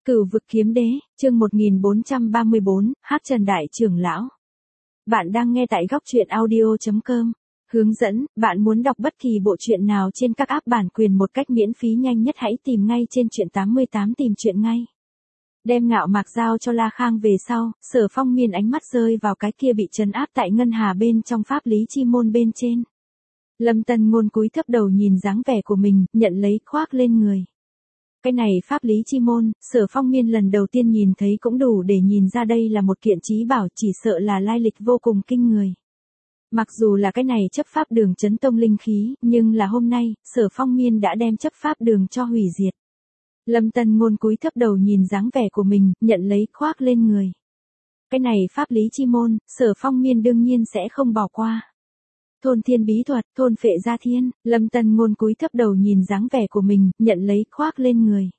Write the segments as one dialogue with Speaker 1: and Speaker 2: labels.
Speaker 1: Cửu vực kiếm đế, chương 1434, Hắc Trần Đại Trưởng Lão. Bạn đang nghe tại góc truyện audio.com. Hướng dẫn, bạn muốn đọc bất kỳ bộ truyện nào trên các app bản quyền một cách miễn phí nhanh nhất hãy tìm ngay trên truyện 88 tìm truyện ngay. Đem Ngạo Mạc giao cho La Khang về sau, Sở Phong Miên ánh mắt rơi vào cái kia bị trấn áp tại ngân hà bên trong pháp lý chi môn bên trên. Lâm Tân Ngôn cúi thấp đầu nhìn dáng vẻ của mình, nhận lấy khoác lên người. Cái này pháp lý chi môn, Sở Phong Miên lần đầu tiên nhìn thấy cũng đủ để nhìn ra đây là một kiện chí bảo, chỉ sợ là lai lịch vô cùng kinh người. Mặc dù là cái này chấp pháp đường chấn tông linh khí, nhưng là hôm nay, Sở Phong Miên đã đem chấp pháp đường cho hủy diệt. Lâm Tân Ngôn cúi thấp đầu nhìn dáng vẻ của mình, nhận lấy khoác lên người. Cái này pháp lý chi môn, Sở Phong Miên đương nhiên sẽ không bỏ qua. Thôn thiên bí thuật, thôn phệ gia thiên, Lâm Tân Ngôn cúi thấp đầu nhìn dáng vẻ của mình, nhận lấy khoác lên người.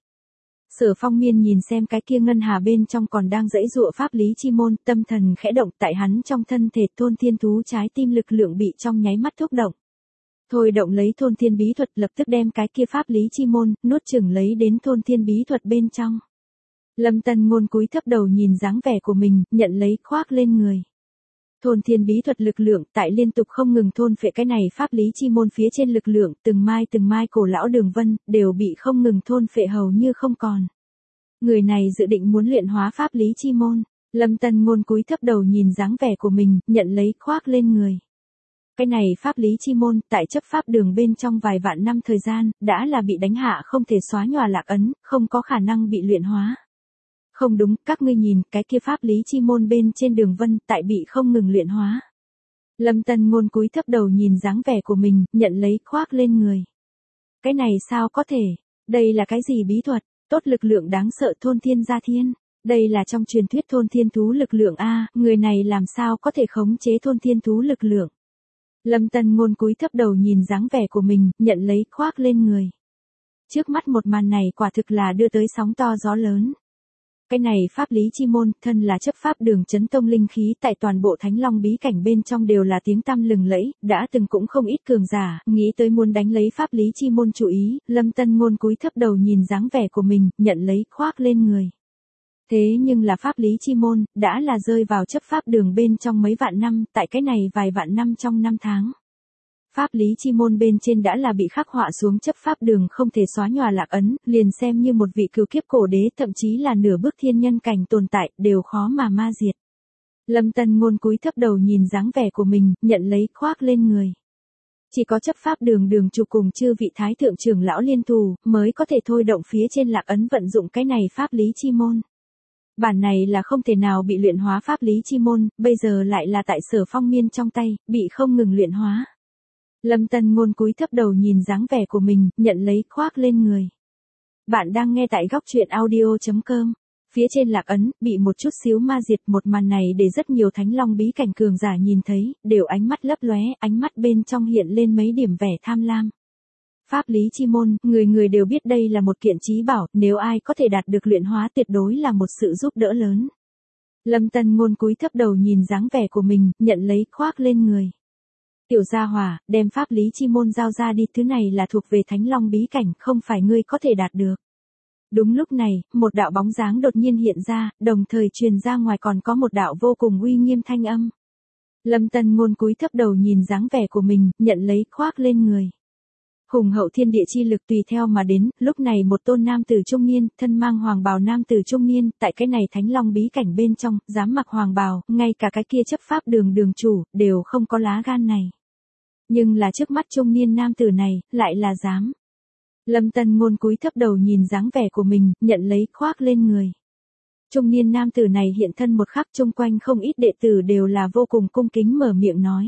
Speaker 1: Sở Phong Miên nhìn xem cái kia ngân hà bên trong còn đang giãy giụa pháp lý chi môn, tâm thần khẽ động, tại hắn trong thân thể thôn thiên thú trái tim lực lượng bị trong nháy mắt thúc động. Thôi động lấy thôn thiên bí thuật lập tức đem cái kia pháp lý chi môn, nuốt chửng lấy đến thôn thiên bí thuật bên trong. Lâm Tân Ngôn cúi thấp đầu nhìn dáng vẻ của mình, nhận lấy khoác lên người. Thôn thiên bí thuật lực lượng tại liên tục không ngừng thôn phệ cái này pháp lý chi môn phía trên lực lượng, từng mai cổ lão đường vân, đều bị không ngừng thôn phệ hầu như không còn. Người này dự định muốn luyện hóa pháp lý chi môn, Lâm Tân Ngôn cúi thấp đầu nhìn dáng vẻ của mình, nhận lấy khoác lên người. Cái này pháp lý chi môn, tại chấp pháp đường bên trong vài vạn năm thời gian, đã là bị đánh hạ không thể xóa nhòa lạc ấn, không có khả năng bị luyện hóa. Không đúng, các ngươi nhìn, cái kia pháp lý chi môn bên trên đường vân, tại bị không ngừng luyện hóa. Lâm Tân Ngôn cúi thấp đầu nhìn dáng vẻ của mình, nhận lấy khoác lên người. Cái này sao có thể, đây là cái gì bí thuật, tốt lực lượng đáng sợ thôn thiên gia thiên, đây là trong truyền thuyết thôn thiên thú lực lượng a, người này làm sao có thể khống chế thôn thiên thú lực lượng. Lâm Tân Ngôn cúi thấp đầu nhìn dáng vẻ của mình, nhận lấy khoác lên người. Trước mắt một màn này quả thực là đưa tới sóng to gió lớn. Cái này pháp lý chi môn, thân là chấp pháp đường chấn tông linh khí tại toàn bộ Thánh Long bí cảnh bên trong đều là tiếng tăm lừng lẫy, đã từng cũng không ít cường giả, nghĩ tới muốn đánh lấy pháp lý chi môn chủ ý, Lâm Tân Ngôn cúi thấp đầu nhìn dáng vẻ của mình, nhận lấy khoác lên người. Thế nhưng là pháp lý chi môn, đã là rơi vào chấp pháp đường bên trong mấy vạn năm, tại cái này vài vạn năm trong năm tháng. Pháp lý chi môn bên trên đã là bị khắc họa xuống chấp pháp đường không thể xóa nhòa lạc ấn, liền xem như một vị cửu kiếp cổ đế thậm chí là nửa bước thiên nhân cảnh tồn tại, đều khó mà ma diệt. Lâm Tân Ngôn cúi thấp đầu nhìn dáng vẻ của mình, nhận lấy khoác lên người. Chỉ có chấp pháp đường đường chủ cùng chư vị thái thượng trưởng lão liên thủ, mới có thể thôi động phía trên lạc ấn vận dụng cái này pháp lý chi môn. Bản này là không thể nào bị luyện hóa pháp lý chi môn, bây giờ lại là tại Sở Phong Miên trong tay, bị không ngừng luyện hóa. Lâm Tân Ngôn cúi thấp đầu nhìn dáng vẻ của mình, nhận lấy khoác lên người. Bạn đang nghe tại góc truyện audio.com. Phía trên lạc ấn, bị một chút xíu ma diệt, một màn này để rất nhiều Thánh Long bí cảnh cường giả nhìn thấy, đều ánh mắt lấp lóe, ánh mắt bên trong hiện lên mấy điểm vẻ tham lam. Pháp lý chi môn, người người đều biết đây là một kiện chí bảo, nếu ai có thể đạt được luyện hóa tuyệt đối là một sự giúp đỡ lớn. Lâm Tân Ngôn cúi thấp đầu nhìn dáng vẻ của mình, nhận lấy khoác lên người. Tiểu gia hỏa, đem pháp lý chi môn giao ra đi, thứ này là thuộc về Thánh Long bí cảnh, không phải ngươi có thể đạt được. Đúng lúc này, một đạo bóng dáng đột nhiên hiện ra, đồng thời truyền ra ngoài còn có một đạo vô cùng uy nghiêm thanh âm. Lâm Tân Ngôn cúi thấp đầu nhìn dáng vẻ của mình, nhận lấy khoác lên người. Hùng hậu thiên địa chi lực tùy theo mà đến, lúc này một tôn nam tử trung niên, thân mang hoàng bào nam tử trung niên, tại cái này Thánh Long bí cảnh bên trong, dám mặc hoàng bào, ngay cả cái kia chấp pháp đường đường chủ, đều không có lá gan này. Nhưng là trước mắt trung niên nam tử này, lại là dám. Lâm Tân Ngôn cúi thấp đầu nhìn dáng vẻ của mình, nhận lấy khoác lên người. Trung niên nam tử này hiện thân một khắc, chung quanh không ít đệ tử đều là vô cùng cung kính mở miệng nói.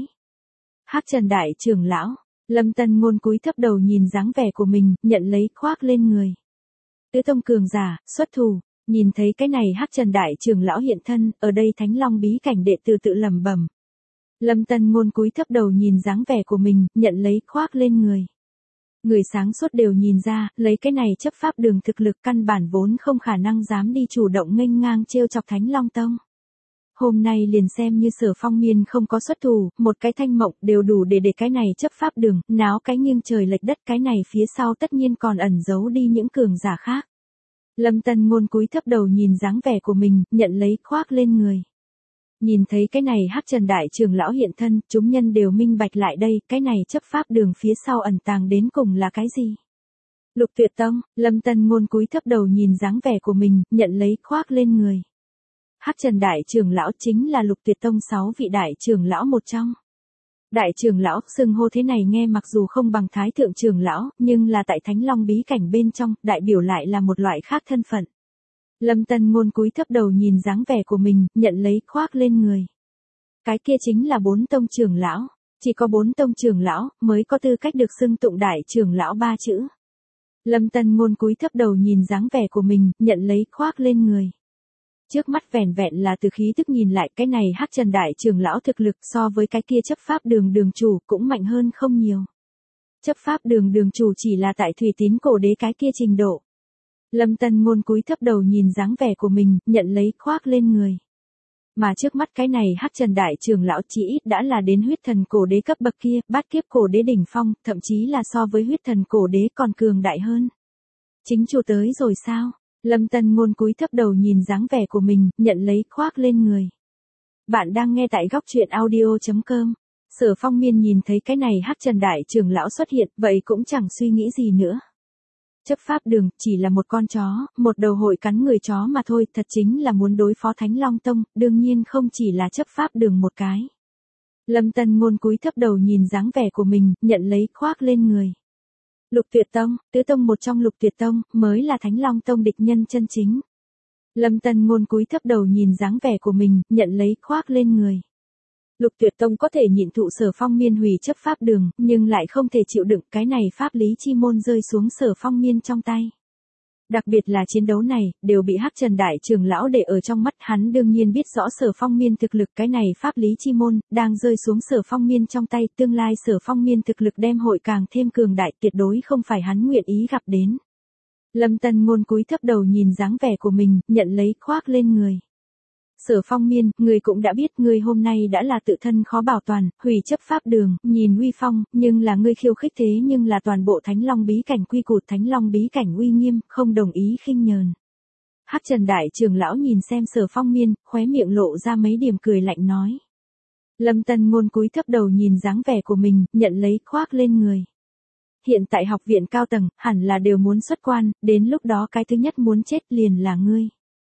Speaker 1: Hắc Trần Đại Trưởng Lão. Lâm Tân Ngôn cúi thấp đầu nhìn dáng vẻ của mình, nhận lấy khoác lên người. Tứ tông cường giả, xuất thủ, nhìn thấy cái này Hắc Trần Đại Trưởng Lão hiện thân, ở đây Thánh Long bí cảnh đệ tử tự lẩm bẩm. Lâm Tân Ngôn cúi thấp đầu nhìn dáng vẻ của mình, nhận lấy khoác lên người. Người sáng suốt đều nhìn ra, lấy cái này chấp pháp đường thực lực căn bản vốn không khả năng dám đi chủ động nghênh ngang trêu chọc Thánh Long Tông. Hôm nay liền xem như Sở Phong Miên không có xuất thủ, một cái thanh mộng đều đủ để cái này chấp pháp đường, náo cái nghiêng trời lệch đất, cái này phía sau tất nhiên còn ẩn giấu đi những cường giả khác. Lâm Tân Ngôn cúi thấp đầu nhìn dáng vẻ của mình, nhận lấy khoác lên người. Nhìn thấy cái này Hắc Trần đại trưởng lão hiện thân, chúng nhân đều minh bạch lại đây, cái này chấp pháp đường phía sau ẩn tàng đến cùng là cái gì? Lục Tuyệt Tông, Lâm Tân Ngôn cúi thấp đầu nhìn dáng vẻ của mình, nhận lấy khoác lên người. Hắc Trần đại trưởng lão chính là Lục Tuyệt Tông 6 vị đại trưởng lão một trong. Đại trưởng lão, xưng hô thế này nghe mặc dù không bằng thái thượng trưởng lão, nhưng là tại Thánh Long bí cảnh bên trong, đại biểu lại là một loại khác thân phận. Lâm Tân Ngôn cúi thấp đầu nhìn dáng vẻ của mình, nhận lấy khoác lên người. Cái kia chính là 4 tông trưởng lão, chỉ có 4 tông trưởng lão mới có tư cách được xưng tụng đại trưởng lão 3 chữ. Lâm Tân Ngôn cúi thấp đầu nhìn dáng vẻ của mình, nhận lấy khoác lên người. Trước mắt vẻn vẹn là từ khí tức nhìn lại, cái này Hắc Trần đại trưởng lão thực lực so với cái kia chấp pháp đường đường chủ cũng mạnh hơn không nhiều. Chấp pháp đường đường chủ chỉ là tại Thủy Tín cổ đế cái kia trình độ. Lâm Tân Ngôn cúi thấp đầu nhìn dáng vẻ của mình, nhận lấy khoác lên người. Mà trước mắt cái này Hắc Trần đại trưởng lão chỉ ít đã là đến huyết thần cổ đế cấp bậc kia, bát kiếp cổ đế đỉnh phong, thậm chí là so với huyết thần cổ đế còn cường đại hơn. Chính chủ tới rồi sao? Lâm Tân Ngôn cúi thấp đầu nhìn dáng vẻ của mình, nhận lấy khoác lên người. Bạn đang nghe tại góc truyện audio.com. Sở Phong Miên nhìn thấy cái này Hắc Trần đại trưởng lão xuất hiện, vậy cũng chẳng suy nghĩ gì nữa. Chấp pháp đường chỉ là một con chó, một đầu hội cắn người chó mà thôi, thật chính là muốn đối phó Thánh Long Tông, đương nhiên không chỉ là chấp pháp đường một cái. Lâm Tân Ngôn cúi thấp đầu nhìn dáng vẻ của mình, nhận lấy khoác lên người. Lục Tuyệt Tông, tứ tông một trong Lục Tuyệt Tông, mới là Thánh Long Tông địch nhân chân chính. Lâm Tân Ngôn cúi thấp đầu nhìn dáng vẻ của mình, nhận lấy khoác lên người. Lục Tuyệt Tông có thể nhịn thụ Sở Phong Miên hủy chấp pháp đường, nhưng lại không thể chịu đựng cái này pháp lý chi môn rơi xuống Sở Phong Miên trong tay. Đặc biệt là chiến đấu này, đều bị Hắc Trần đại trưởng lão để ở trong mắt, hắn đương nhiên biết rõ Sở Phong Miên thực lực, cái này pháp lý chi môn, đang rơi xuống Sở Phong Miên trong tay, tương lai Sở Phong Miên thực lực đem hội càng thêm cường đại, tuyệt đối không phải hắn nguyện ý gặp đến. Lâm Tân Ngôn cúi thấp đầu nhìn dáng vẻ của mình, nhận lấy khoác lên người. Sở Phong Miên, ngươi cũng đã biết ngươi hôm nay đã là tự thân khó bảo toàn, hủy chấp pháp đường, nhìn uy phong, nhưng là ngươi khiêu khích thế nhưng là toàn bộ Thánh Long bí cảnh quy củ, Thánh Long bí cảnh uy nghiêm, không đồng ý khinh nhờn. Hắc Trần đại trưởng lão nhìn xem Sở Phong Miên, khóe miệng lộ ra mấy điểm cười lạnh nói. Lâm Tân Ngôn cúi thấp đầu nhìn dáng vẻ của mình, nhận lấy khoác lên người. Hiện tại học viện cao tầng, hẳn là đều muốn xuất quan, đến lúc đó cái thứ nhất muốn chết liền là ngươi.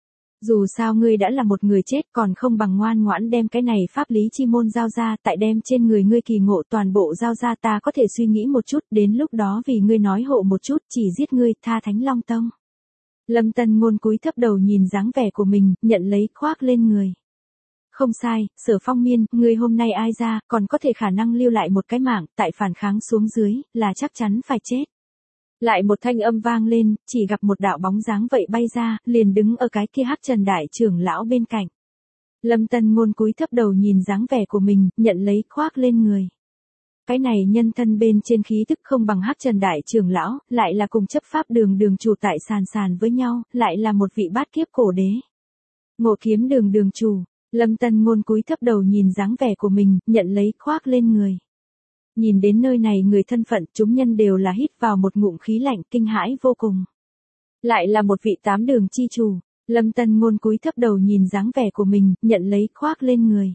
Speaker 1: Dù sao ngươi đã là một người chết, còn không bằng ngoan ngoãn đem cái này pháp lý chi môn giao ra, tại đem trên người ngươi kỳ ngộ toàn bộ giao ra, ta có thể suy nghĩ một chút, đến lúc đó vì ngươi nói hộ một chút, chỉ giết ngươi, tha Thánh Long Tông. Lâm Tân Ngôn cúi thấp đầu nhìn dáng vẻ của mình, nhận lấy khoác lên người. Không sai, Sở Phong Miên, ngươi hôm nay ai ra, còn có thể khả năng lưu lại một cái mạng, tại phản kháng xuống dưới, là chắc chắn phải chết. Lại một thanh âm vang lên, chỉ gặp một đạo bóng dáng vậy bay ra, liền đứng ở cái kia Hắc Trần đại trưởng lão bên cạnh. Lâm Tân Ngôn cúi thấp đầu nhìn dáng vẻ của mình, nhận lấy khoác lên người. Cái này nhân thân bên trên khí tức không bằng Hắc Trần đại trưởng lão, lại là cùng chấp pháp đường đường chủ tại sàn với nhau, lại là một vị bát kiếp cổ đế. Ngộ Kiếm đường đường chủ, Lâm Tân Ngôn cúi thấp đầu nhìn dáng vẻ của mình, nhận lấy khoác lên người. Nhìn đến nơi này người thân phận, chúng nhân đều là hít vào một ngụm khí lạnh, kinh hãi vô cùng. Lại là một vị 8 đường chi chủ, Lâm Tân Ngôn cúi thấp đầu nhìn dáng vẻ của mình, nhận lấy khoác lên người.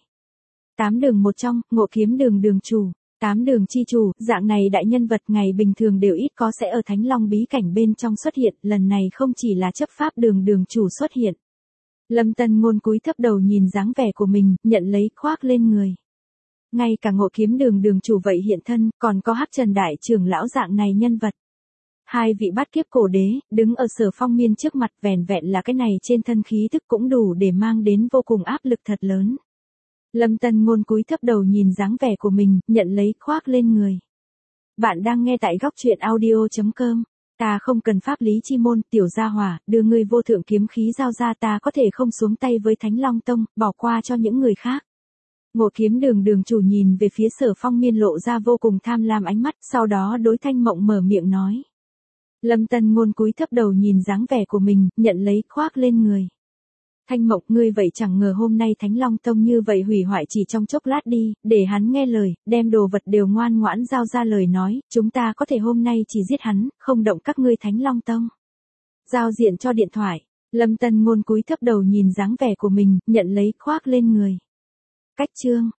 Speaker 1: 8 đường một trong, Ngộ Kiếm đường đường chủ, 8 đường chi chủ, dạng này đại nhân vật ngày bình thường đều ít có sẽ ở Thánh Long bí cảnh bên trong xuất hiện, lần này không chỉ là chấp pháp đường đường chủ xuất hiện. Lâm Tân Ngôn cúi thấp đầu nhìn dáng vẻ của mình, nhận lấy khoác lên người. Ngay cả Ngộ Kiếm đường đường chủ vậy hiện thân, còn có Hắc Trần đại trưởng lão dạng này nhân vật. Hai vị bát kiếp cổ đế, đứng ở Sở Phong Miên trước mặt, vẻn vẹn là cái này trên thân khí tức cũng đủ để mang đến vô cùng áp lực thật lớn. Lâm Tân Ngôn cúi thấp đầu nhìn dáng vẻ của mình, nhận lấy khoác lên người. Bạn đang nghe tại góc truyện audio.com. Ta không cần pháp lý chi môn, tiểu gia hỏa, đưa ngươi vô thượng kiếm khí giao ra, ta có thể không xuống tay với Thánh Long Tông, bỏ qua cho những người khác. Ngộ Kiếm đường đường chủ nhìn về phía Sở Phong Miên lộ ra vô cùng tham lam ánh mắt, sau đó đối Thanh Mộng mở miệng nói. Lâm Tân Ngôn cúi thấp đầu nhìn dáng vẻ của mình, nhận lấy khoác lên người. Thanh Mộng, ngươi vậy chẳng ngờ hôm nay Thánh Long Tông như vậy hủy hoại chỉ trong chốc lát đi, để hắn nghe lời, đem đồ vật đều ngoan ngoãn giao ra lời nói, chúng ta có thể hôm nay chỉ giết hắn, không động các ngươi Thánh Long Tông. Giao diện cho điện thoại. Lâm Tân Ngôn cúi thấp đầu nhìn dáng vẻ của mình, nhận lấy khoác lên người. Cách chương.